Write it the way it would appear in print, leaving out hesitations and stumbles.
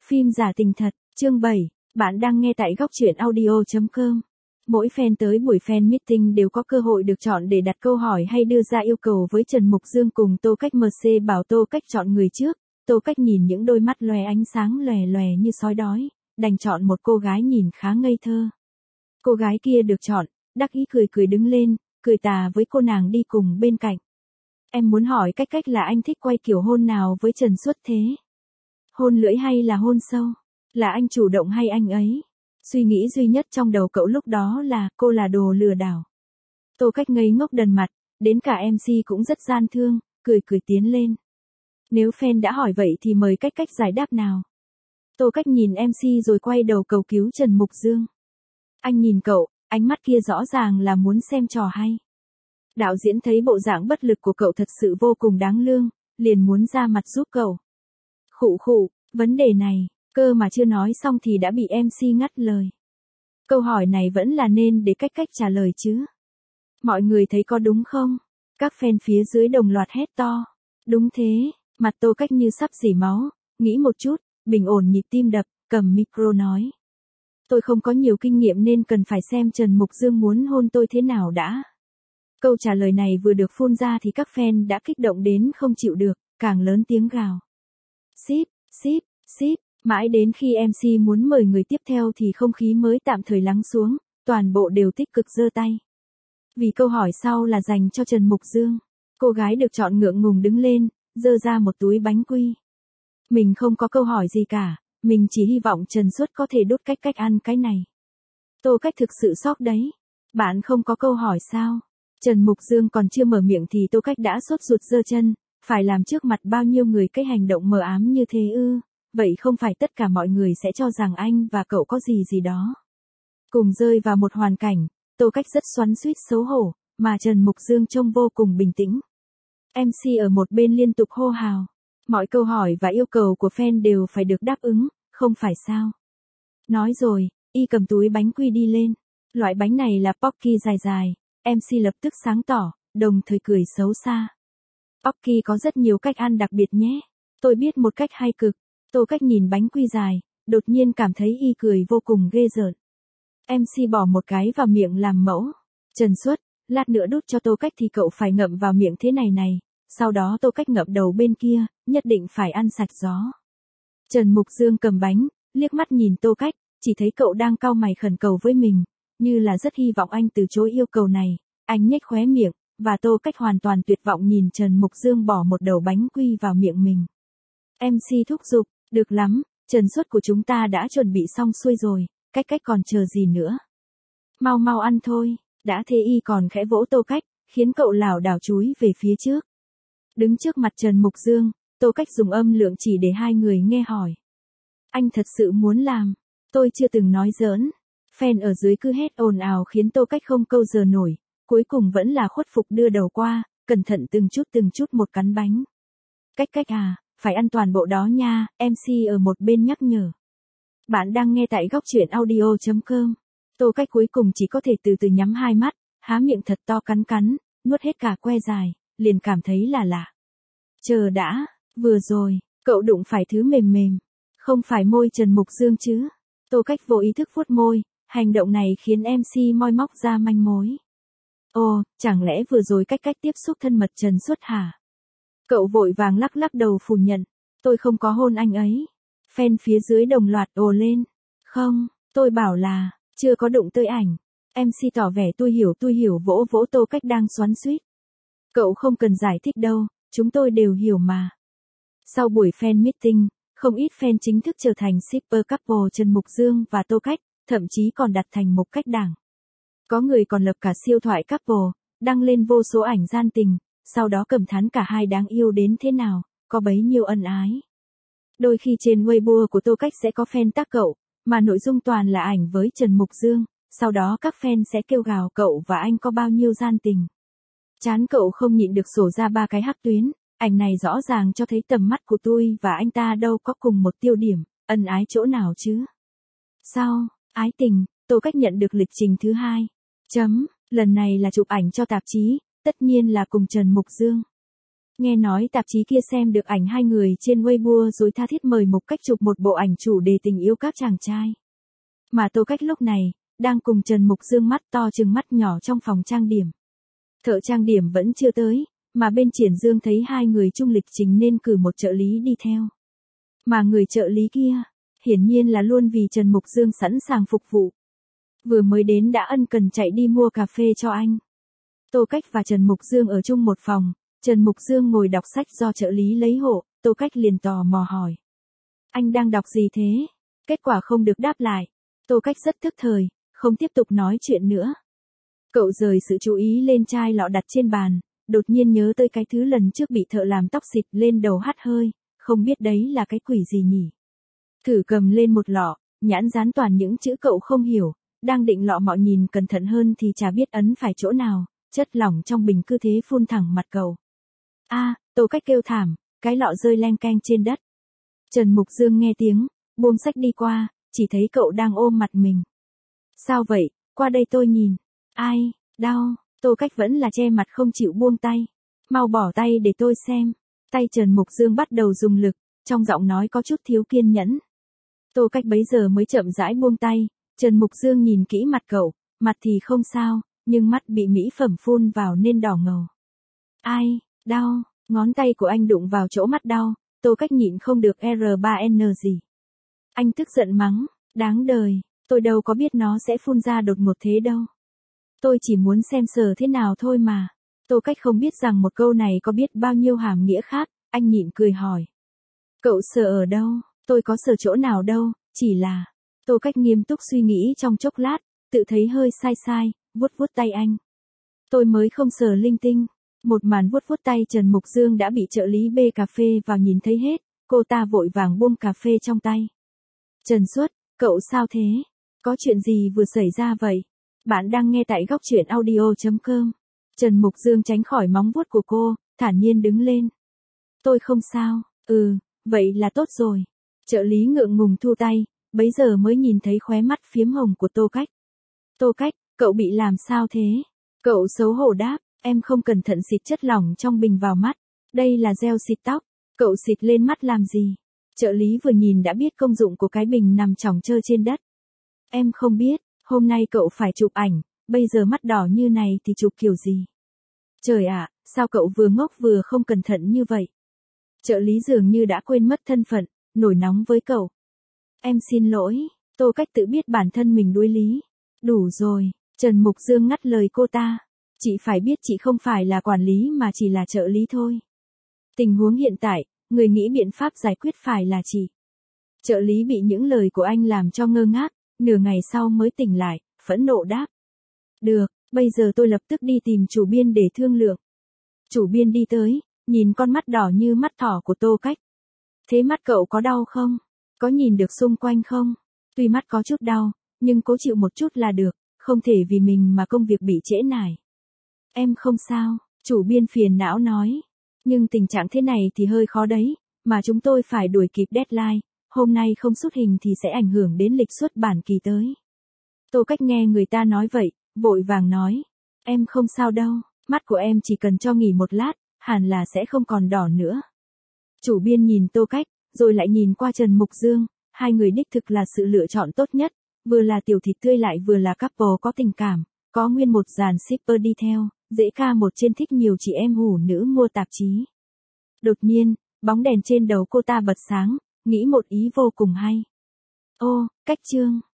Phim giả tình thật, chương 7, bạn đang nghe tại góc truyện audio.com. Mỗi fan tới buổi fan meeting đều có cơ hội được chọn để đặt câu hỏi hay đưa ra yêu cầu với Trần Mục Dương cùng Tô Cách. MC bảo Tô Cách chọn người trước, Tô Cách nhìn những đôi mắt lóe ánh sáng lòe lòe như sói đói, đành chọn một cô gái nhìn khá ngây thơ. Cô gái kia được chọn, đắc ý cười cười đứng lên, cười tà với cô nàng đi cùng bên cạnh. Em muốn hỏi Cách là anh thích quay kiểu hôn nào với Trần Xuất thế? Hôn lưỡi hay là hôn sâu? Là anh chủ động hay anh ấy? Suy nghĩ duy nhất trong đầu cậu lúc đó là cô là đồ lừa đảo. Tô Cách ngây ngốc đần mặt, đến cả MC cũng rất gian thương, cười cười tiến lên. Nếu fan đã hỏi vậy thì mời Cách giải đáp nào. Tô Cách nhìn MC rồi quay đầu cầu cứu Trần Mục Dương. Anh nhìn cậu, ánh mắt kia rõ ràng là muốn xem trò hay. Đạo diễn thấy bộ dạng bất lực của cậu thật sự vô cùng đáng lương, liền muốn ra mặt giúp cậu. Khụ, vấn đề này, cơ mà chưa nói xong thì đã bị MC ngắt lời. Câu hỏi này vẫn là nên để Cách trả lời chứ. Mọi người thấy có đúng không? Các fan phía dưới đồng loạt hét to. Đúng thế, mặt Tô Cách như sắp rỉ máu, nghĩ một chút, bình ổn nhịp tim đập, cầm micro nói. Tôi không có nhiều kinh nghiệm nên cần phải xem Trần Mục Dương muốn hôn tôi thế nào đã. Câu trả lời này vừa được phun ra thì các fan đã kích động đến không chịu được, càng lớn tiếng gào. Ship, mãi đến khi MC muốn mời người tiếp theo thì không khí mới tạm thời lắng xuống, toàn bộ đều tích cực giơ tay. Vì câu hỏi sau là dành cho Trần Mục Dương, cô gái được chọn ngượng ngùng đứng lên, giơ ra một túi bánh quy. Mình không có câu hỏi gì cả, mình chỉ hy vọng Trần Xuất có thể đút Cách ăn cái này. Tô Cách thực sự sốc đấy. Bạn không có câu hỏi sao? Trần Mục Dương còn chưa mở miệng thì Tô Cách đã sốt ruột giơ chân, phải làm trước mặt bao nhiêu người cái hành động mờ ám như thế ư? Vậy không phải tất cả mọi người sẽ cho rằng anh và cậu có gì đó. Cùng rơi vào một hoàn cảnh, Tô Cách rất xoắn xuýt xấu hổ, mà Trần Mục Dương trông vô cùng bình tĩnh. MC ở một bên liên tục hô hào. Mọi câu hỏi và yêu cầu của fan đều phải được đáp ứng, không phải sao? Nói rồi, y cầm túi bánh quy đi lên. Loại bánh này là Pocky dài. MC lập tức sáng tỏ, đồng thời cười xấu xa. Pocky có rất nhiều cách ăn đặc biệt nhé. Tôi biết một cách hay cực. Tô Cách nhìn bánh quy dài, đột nhiên cảm thấy y cười vô cùng ghê rợn. MC bỏ một cái vào miệng làm mẫu. Trần Xuất, lát nữa đút cho Tô Cách thì cậu phải ngậm vào miệng thế này. Sau đó Tô Cách ngậm đầu bên kia, nhất định phải ăn sạch gió. Trần Mục Dương cầm bánh, liếc mắt nhìn Tô Cách, chỉ thấy cậu đang cau mày khẩn cầu với mình, như là rất hy vọng anh từ chối yêu cầu này. Anh nhếch khóe miệng, và Tô Cách hoàn toàn tuyệt vọng nhìn Trần Mục Dương bỏ một đầu bánh quy vào miệng mình. MC thúc giục, được lắm, Trần Xuất của chúng ta đã chuẩn bị xong xuôi rồi, Cách còn chờ gì nữa. Mau ăn thôi, đã thế y còn khẽ vỗ Tô Cách, khiến cậu lảo đảo chúi về phía trước. Đứng trước mặt Trần Mục Dương, Tô Cách dùng âm lượng chỉ để hai người nghe hỏi. Anh thật sự muốn làm, tôi chưa từng nói giỡn. Fan ở dưới cứ hét ồn ào khiến Tô Cách không câu giờ nổi, cuối cùng vẫn là khuất phục đưa đầu qua, cẩn thận từng chút một cắn bánh. Cách à, phải ăn toàn bộ đó nha, MC ở một bên nhắc nhở. Bạn đang nghe tại góc truyện audio.com. Tô Cách cuối cùng chỉ có thể từ từ nhắm hai mắt, há miệng thật to cắn, nuốt hết cả que dài, liền cảm thấy là lạ. Chờ đã, vừa rồi, cậu đụng phải thứ mềm. Không phải môi Trần Mục Dương chứ? Tô Cách vô ý thức vuốt môi, hành động này khiến MC moi móc ra manh mối. Ồ, chẳng lẽ vừa rồi Cách tiếp xúc thân mật Trần Xuất hả? Cậu vội vàng lắc đầu phủ nhận. Tôi không có hôn anh ấy. Fan phía dưới đồng loạt ồ lên. Không, tôi bảo là, chưa có đụng tới ảnh. MC tỏ vẻ tôi hiểu vỗ Tô Cách đang xoắn xuýt. Cậu không cần giải thích đâu, chúng tôi đều hiểu mà. Sau buổi fan meeting, không ít fan chính thức trở thành shipper couple Trần Mục Dương và Tô Cách, thậm chí còn đặt thành một cách đảng. Có người còn lập cả siêu thoại couple, đăng lên vô số ảnh gian tình, sau đó cầm thán cả hai đáng yêu đến thế nào, có bấy nhiêu ân ái. Đôi khi trên Weibo của Tô Cách sẽ có fan tag cậu, mà nội dung toàn là ảnh với Trần Mục Dương, sau đó các fan sẽ kêu gào cậu và anh có bao nhiêu gian tình. Chán cậu không nhịn được sổ ra 3 cái hắc tuyến, ảnh này rõ ràng cho thấy tầm mắt của tôi và anh ta đâu có cùng một tiêu điểm, ân ái chỗ nào chứ. Sau, ái tình, Tô Cách nhận được lịch trình thứ 2. Lần này là chụp ảnh cho tạp chí, tất nhiên là cùng Trần Mục Dương. Nghe nói tạp chí kia xem được ảnh hai người trên Weibo rồi tha thiết mời Mục Cách chụp một bộ ảnh chủ đề tình yêu các chàng trai. Mà Tô Cách lúc này, đang cùng Trần Mục Dương mắt to trừng mắt nhỏ trong phòng trang điểm. Thợ trang điểm vẫn chưa tới, mà bên Triển Dương thấy hai người chung lịch trình nên cử một trợ lý đi theo. Mà người trợ lý kia, hiển nhiên là luôn vì Trần Mục Dương sẵn sàng phục vụ. Vừa mới đến đã ân cần chạy đi mua cà phê cho anh. Tô Cách và Trần Mục Dương ở chung một phòng, Trần Mục Dương ngồi đọc sách do trợ lý lấy hộ, Tô Cách liền tò mò hỏi. Anh đang đọc gì thế? Kết quả không được đáp lại. Tô Cách rất tức thời, không tiếp tục nói chuyện nữa. Cậu rời sự chú ý lên chai lọ đặt trên bàn, đột nhiên nhớ tới cái thứ lần trước bị thợ làm tóc xịt lên đầu hắt hơi, không biết đấy là cái quỷ gì nhỉ. Thử cầm lên một lọ, nhãn dán toàn những chữ cậu không hiểu, đang định lọ mọ nhìn cẩn thận hơn thì chả biết ấn phải chỗ nào, chất lỏng trong bình cứ thế phun thẳng mặt cậu. Tô Cách kêu thảm, cái lọ rơi leng keng trên đất. Trần Mục Dương nghe tiếng, buông sách đi qua, chỉ thấy cậu đang ôm mặt mình. Sao vậy, qua đây tôi nhìn. Ai, đau, Tô Cách vẫn là che mặt không chịu buông tay. Mau bỏ tay để tôi xem. Tay Trần Mục Dương bắt đầu dùng lực, trong giọng nói có chút thiếu kiên nhẫn. Tô Cách bấy giờ mới chậm rãi buông tay, Trần Mục Dương nhìn kỹ mặt cậu, mặt thì không sao, nhưng mắt bị mỹ phẩm phun vào nên đỏ ngầu. Ai, đau, ngón tay của anh đụng vào chỗ mắt đau, Tô Cách nhịn không được R3N gì. Anh tức giận mắng, đáng đời, tôi đâu có biết nó sẽ phun ra đột ngột thế đâu. Tôi chỉ muốn xem sờ thế nào thôi mà. Tô Cách không biết rằng một câu này có biết bao nhiêu hàm nghĩa khác, anh nhịn cười hỏi. Cậu sờ ở đâu? Tôi có sờ chỗ nào đâu, chỉ là... Tô Cách nghiêm túc suy nghĩ trong chốc lát, tự thấy hơi sai sai, vuốt vuốt tay anh. Tôi mới không sờ linh tinh. Một màn vuốt vuốt tay Trần Mục Dương đã bị trợ lý bê cà phê vào nhìn thấy hết, cô ta vội vàng buông cà phê trong tay. Trần Xuất, cậu sao thế? Có chuyện gì vừa xảy ra vậy? Bạn đang nghe tại góc truyện audio.com. Trần Mục Dương tránh khỏi móng vuốt của cô, thản nhiên đứng lên. Tôi không sao, vậy là tốt rồi. Trợ lý ngượng ngùng thu tay, bấy giờ mới nhìn thấy khóe mắt phiếm hồng của Tô Cách. Tô Cách, cậu bị làm sao thế? Cậu xấu hổ đáp, em không cẩn thận xịt chất lỏng trong bình vào mắt. Đây là gel xịt tóc, cậu xịt lên mắt làm gì? Trợ lý vừa nhìn đã biết công dụng của cái bình nằm chỏng chơ trên đất. Em không biết, hôm nay cậu phải chụp ảnh, bây giờ mắt đỏ như này thì chụp kiểu gì? Trời ạ, sao cậu vừa ngốc vừa không cẩn thận như vậy? Trợ lý dường như đã quên mất thân phận, nổi nóng với cậu. Em xin lỗi, Tô Cách tự biết bản thân mình đuối lý. Đủ rồi, Trần Mục Dương ngắt lời cô ta. Chị phải biết chị không phải là quản lý mà chỉ là trợ lý thôi. Tình huống hiện tại, người nghĩ biện pháp giải quyết phải là chị. Trợ lý bị những lời của anh làm cho ngơ ngác, nửa ngày sau mới tỉnh lại, phẫn nộ đáp. Được, bây giờ tôi lập tức đi tìm chủ biên để thương lượng. Chủ biên đi tới, nhìn con mắt đỏ như mắt thỏ của Tô Cách. Thế mắt cậu có đau không? Có nhìn được xung quanh không? Tuy mắt có chút đau, nhưng cố chịu một chút là được, không thể vì mình mà công việc bị trễ nải. Em không sao, chủ biên phiền não nói. Nhưng tình trạng thế này thì hơi khó đấy, mà chúng tôi phải đuổi kịp deadline, hôm nay không xuất hình thì sẽ ảnh hưởng đến lịch xuất bản kỳ tới. Tô Cách nghe người ta nói vậy, vội vàng nói. Em không sao đâu, mắt của em chỉ cần cho nghỉ một lát, hẳn là sẽ không còn đỏ nữa. Chủ biên nhìn Tô Cách, rồi lại nhìn qua Trần Mục Dương, hai người đích thực là sự lựa chọn tốt nhất, vừa là tiểu thịt tươi lại vừa là couple có tình cảm, có nguyên một dàn shipper đi theo, dễ ca một trên thích nhiều chị em hủ nữ mua tạp chí. Đột nhiên, bóng đèn trên đầu cô ta bật sáng, nghĩ một ý vô cùng hay. Ô, Cách Chương.